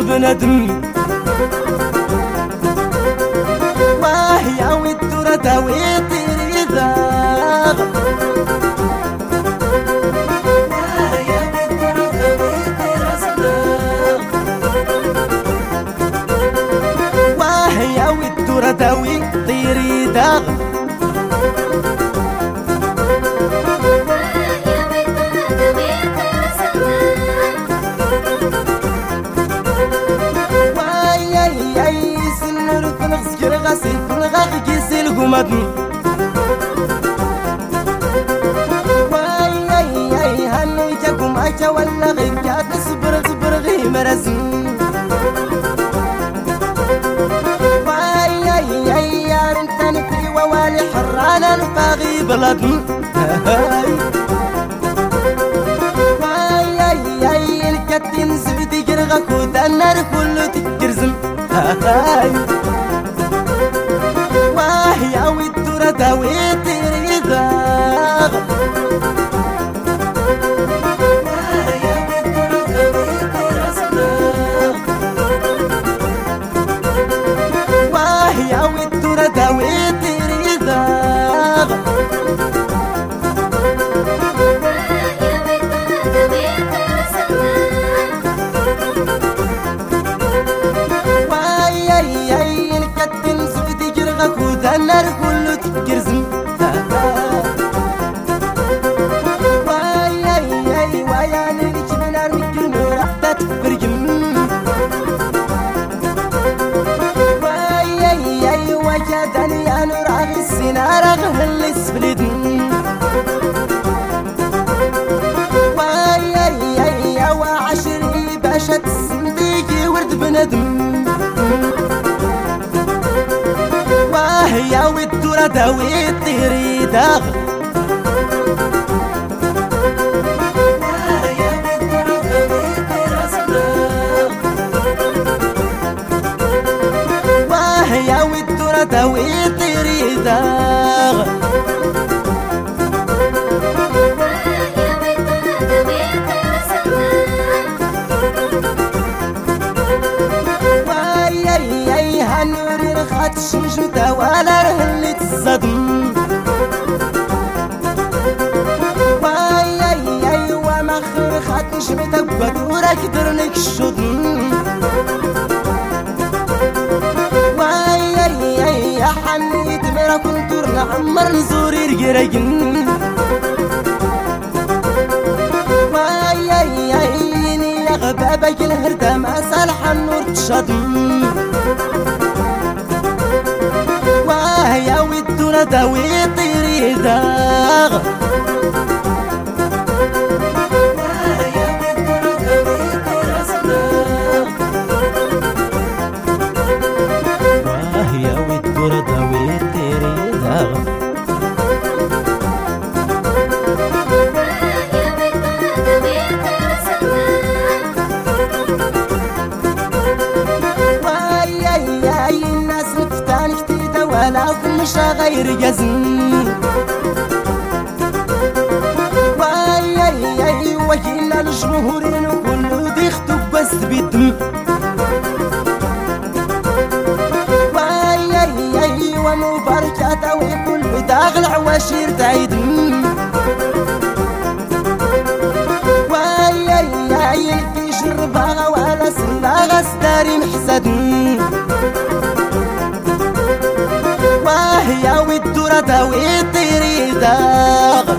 بنادم وهي والدورة داوي طيري ذاغ وهي والدورة داوي طيري ذاغ مدن واي هني جاكم عايشة ولا غير جات صبر غي مرزن واي يا انت نفري ووالي حرانا نطاغي بلدن واي الكتين زبدي جرغك ودنر كله تكرزم وهي والدورة داوي طيري ذاغ وهي والدورة داوي طيري ذاغ وهي الكتن زبدي جرغك ودنر كله تكرزم ويا نيجي من ارمي نور حتى تفرجم وجدني يا نور على السنار غهل السفلدن وعشري باشا تسنديكي ورد بندم وهي والدورة داوي طيري داغ وهي والدورة داوي طيري داغ وياي هنوري رخات الشمشمتة ولا رهلي تصدم وياي وما خرخات نشمتة بقدورة كدرنك الشضم وياي يا حنيت مرا كنت نعمر نزوري رقرقن وياي يا غبابك الهردة ما صالح النور تشضم وهي والدورة داوي طيري داغ وهي والدورة داوي طيري داغ وياي الناس نفتان جديدة ولا مش غير جزم وياي وكينا الجمهورين وكله ديختو بس بيدم وياي ومباركات وكله داغل عواشير تعيدم وياي الكيش الرباغة ولا سلاغة ستاري محسدن وهي والدورة داوي طيري داغ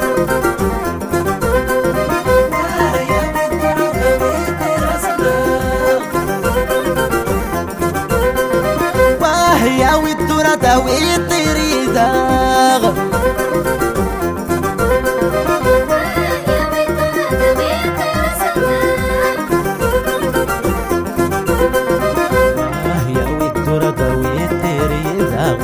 وهي والدورة داوي طيري داغ وهي والدورة داوي طيري داغ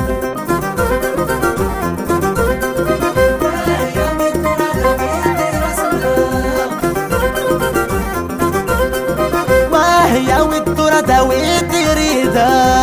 وهي والدورة داوي طيري داغ